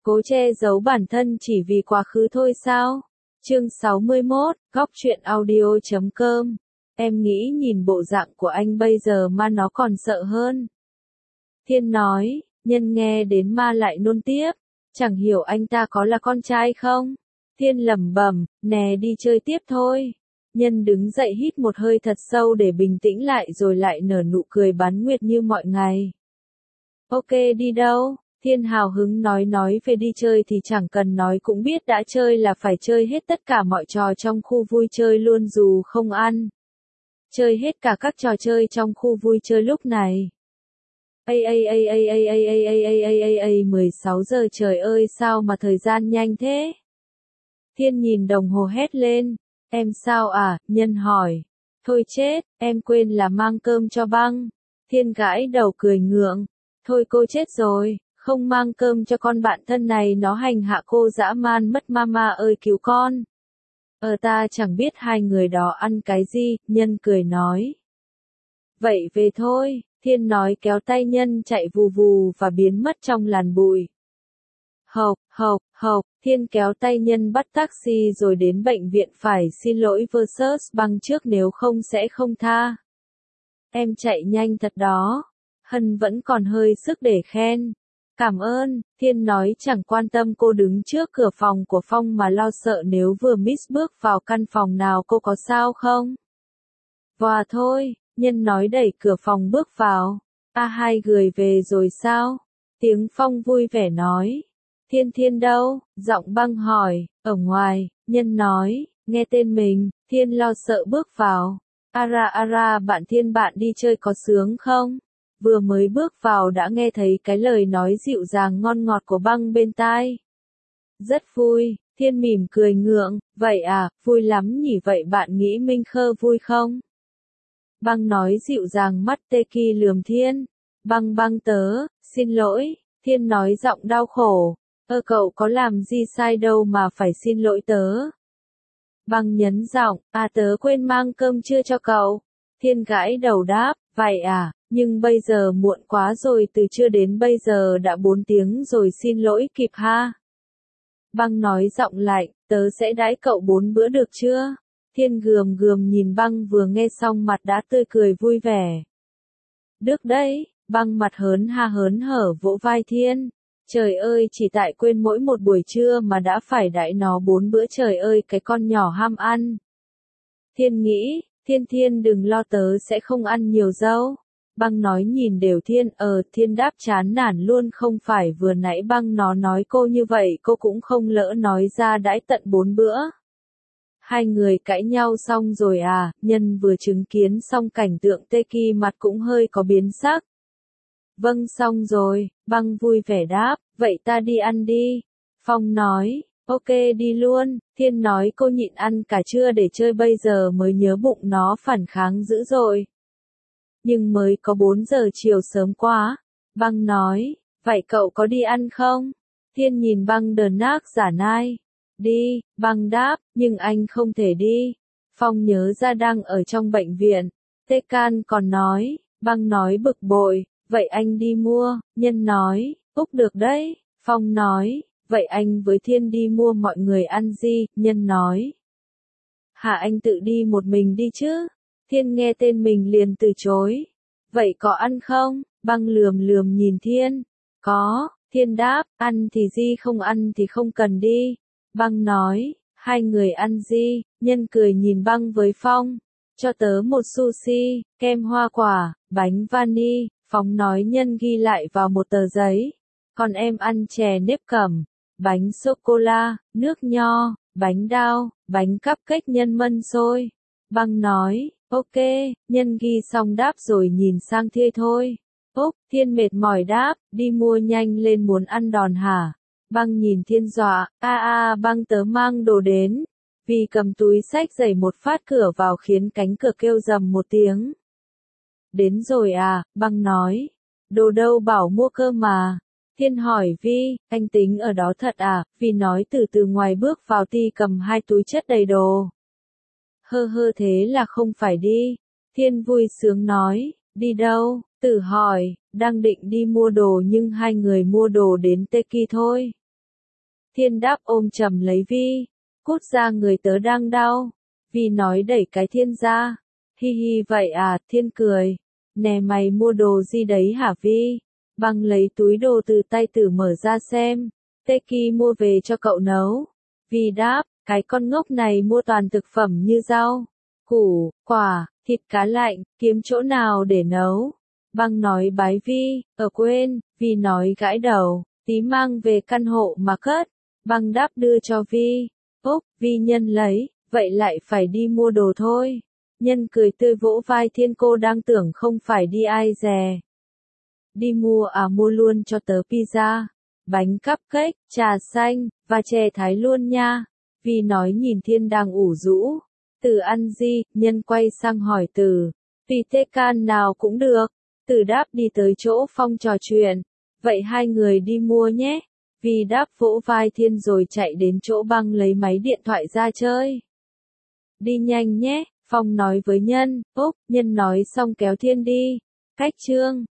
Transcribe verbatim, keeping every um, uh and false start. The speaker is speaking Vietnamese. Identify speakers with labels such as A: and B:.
A: Cố che giấu bản thân chỉ vì quá khứ thôi sao? Chương sáu mươi mốt, góc truyện audio chấm com. Em nghĩ nhìn bộ dạng của anh bây giờ ma nó còn sợ hơn. Thiên nói, Nhân nghe đến ma lại nôn tiếp. Chẳng hiểu anh ta có là con trai không? Thiên lẩm bẩm, nè đi chơi tiếp thôi. Nhân đứng dậy hít một hơi thật sâu để bình tĩnh lại rồi lại nở nụ cười bán nguyệt như mọi ngày. Ok, đi đâu? Thiên hào hứng nói nói về đi chơi thì chẳng cần nói cũng biết đã chơi là phải chơi hết tất cả mọi trò trong khu vui chơi luôn dù không ăn. Chơi hết cả các trò chơi trong khu vui chơi lúc này. Ây ây ây ây ây ây ây ây ây ây ây ây mười sáu giờ trời ơi sao mà thời gian nhanh thế? Thiên nhìn đồng hồ hét lên. Em sao à? Nhân hỏi. Thôi chết, em quên là mang cơm cho Băng. Thiên gãi đầu cười ngượng. Thôi cô chết rồi, không mang cơm cho con bạn thân này nó hành hạ cô dã man mất mama ơi cứu con. Ờ ta chẳng biết hai người đó ăn cái gì, Nhân cười nói. Vậy về thôi, Thiên nói kéo tay Nhân chạy vù vù và biến mất trong làn bụi. Hộc, hộc, hộc, Thiên kéo tay Nhân bắt taxi rồi đến bệnh viện phải xin lỗi versus Băng trước nếu không sẽ không tha. Em chạy nhanh thật đó. Hân vẫn còn hơi sức để khen. Cảm ơn, Thiên nói chẳng quan tâm cô đứng trước cửa phòng của Phong mà lo sợ nếu vừa miss bước vào căn phòng nào cô có sao không. Và thôi, Nhân nói đẩy cửa phòng bước vào. A hai người về rồi sao? Tiếng Phong vui vẻ nói. Thiên Thiên đâu? Giọng Băng hỏi, ở ngoài, Nhân nói, nghe tên mình, Thiên lo sợ bước vào. Ara ara bạn Thiên bạn đi chơi có sướng không? Vừa mới bước vào đã nghe thấy cái lời nói dịu dàng ngon ngọt của Băng bên tai. Rất vui, Thiên mỉm cười ngượng, vậy à, vui lắm nhỉ vậy bạn nghĩ Minh Khơ vui không? Băng nói dịu dàng mắt tê kỳ lườm Thiên. Băng băng tớ, xin lỗi, Thiên nói giọng đau khổ. Ơ cậu có làm gì sai đâu mà phải xin lỗi tớ. Băng nhấn giọng, à tớ quên mang cơm trưa cho cậu. Thiên gãi đầu đáp, vậy à, nhưng bây giờ muộn quá rồi từ trưa đến bây giờ đã bốn tiếng rồi xin lỗi kịp ha. Băng nói giọng lạnh, tớ sẽ đãi cậu bốn bữa được chưa? Thiên gườm gườm nhìn Băng vừa nghe xong mặt đã tươi cười vui vẻ. Được đấy, Băng mặt hớn ha hớn hở vỗ vai Thiên. Trời ơi chỉ tại quên mỗi một buổi trưa mà đã phải đãi nó bốn bữa trời ơi cái con nhỏ ham ăn. Thiên nghĩ, Thiên Thiên đừng lo tớ sẽ không ăn nhiều dâu. Băng nói nhìn đều Thiên ờ Thiên đáp chán nản luôn không phải vừa nãy Băng nó nói cô như vậy cô cũng không lỡ nói ra đãi tận bốn bữa. Hai người cãi nhau xong rồi à, Nhân vừa chứng kiến xong cảnh tượng tê kỳ mặt cũng hơi có biến sắc. Vâng xong rồi, Băng vui vẻ đáp, vậy ta đi ăn đi. Phong nói, ok đi luôn, Thiên nói cô nhịn ăn cả trưa để chơi bây giờ mới nhớ bụng nó phản kháng dữ dội. Nhưng mới có bốn giờ chiều sớm quá. Băng nói, vậy cậu có đi ăn không? Thiên nhìn Băng đờ nác giả nai. Đi, Băng đáp, nhưng anh không thể đi. Phong nhớ ra đang ở trong bệnh viện. Tê Can còn nói, Băng nói bực bội. Vậy anh đi mua, Nhân nói, Úc được đấy, Phong nói, vậy anh với Thiên đi mua mọi người ăn gì, Nhân nói. Hả anh tự đi một mình đi chứ? Thiên nghe tên mình liền từ chối. Vậy có ăn không? Băng lườm lườm nhìn Thiên. Có, Thiên đáp, ăn thì gì không ăn thì không cần đi. Băng nói, hai người ăn gì, Nhân cười nhìn Băng với Phong. Cho tớ một sushi, kem hoa quả, bánh vani. Phong nói Nhân ghi lại vào một tờ giấy. Còn em ăn chè nếp cẩm, bánh sô-cô-la, nước nho, bánh đao, bánh cupcake Nhân mân xôi. Băng nói, ok, Nhân ghi xong đáp rồi nhìn sang Thiên thôi. Úc, Thiên mệt mỏi đáp, đi mua nhanh lên muốn ăn đòn hả? Băng nhìn Thiên dọa, a a Băng tớ mang đồ đến. Vì cầm túi xách giày một phát cửa vào khiến cánh cửa kêu rầm một tiếng. Đến rồi à, Băng nói. Đồ đâu bảo mua cơ mà. Thiên hỏi Vi, anh tính ở đó thật à, Vi nói từ từ ngoài bước vào ti cầm hai túi chất đầy đồ. Hơ hơ thế là không phải đi. Thiên vui sướng nói, đi đâu, Tử hỏi, đang định đi mua đồ nhưng hai người mua đồ đến Teki thôi. Thiên đáp ôm chầm lấy Vi. Cút ra, người tớ đang đau. Vi nói đẩy cái Thiên ra. Hi hi vậy à, Thiên cười. Nè mày mua đồ gì đấy hả Vi? Băng lấy túi đồ từ tay Tử mở ra xem. Teki mua về cho cậu nấu. Vi đáp, cái con ngốc này mua toàn thực phẩm như rau, củ, quả, thịt cá lạnh, kiếm chỗ nào để nấu. Băng nói bái Vi, ở quên, Vi nói gãi đầu, tí mang về căn hộ mà cất. Băng đáp đưa cho Vi. Úc, Vi nhân lấy, vậy lại phải đi mua đồ thôi. Nhân cười tươi vỗ vai Thiên, cô đang tưởng không phải đi ai dè. Đi mua à, mua luôn cho tớ pizza, bánh cupcake, trà xanh, và chè Thái luôn nha. Vi nói nhìn Thiên đang ủ rũ. Từ ăn gì, Nhân quay sang hỏi Từ. Tùy tê can nào cũng được. Từ đáp đi tới chỗ Phong trò chuyện. Vậy hai người đi mua nhé. Vi đáp vỗ vai Thiên rồi chạy đến chỗ Băng lấy máy điện thoại ra chơi. Đi nhanh nhé, Phong nói với Nhân. Úc, Nhân nói xong kéo Thiên đi. Cách chương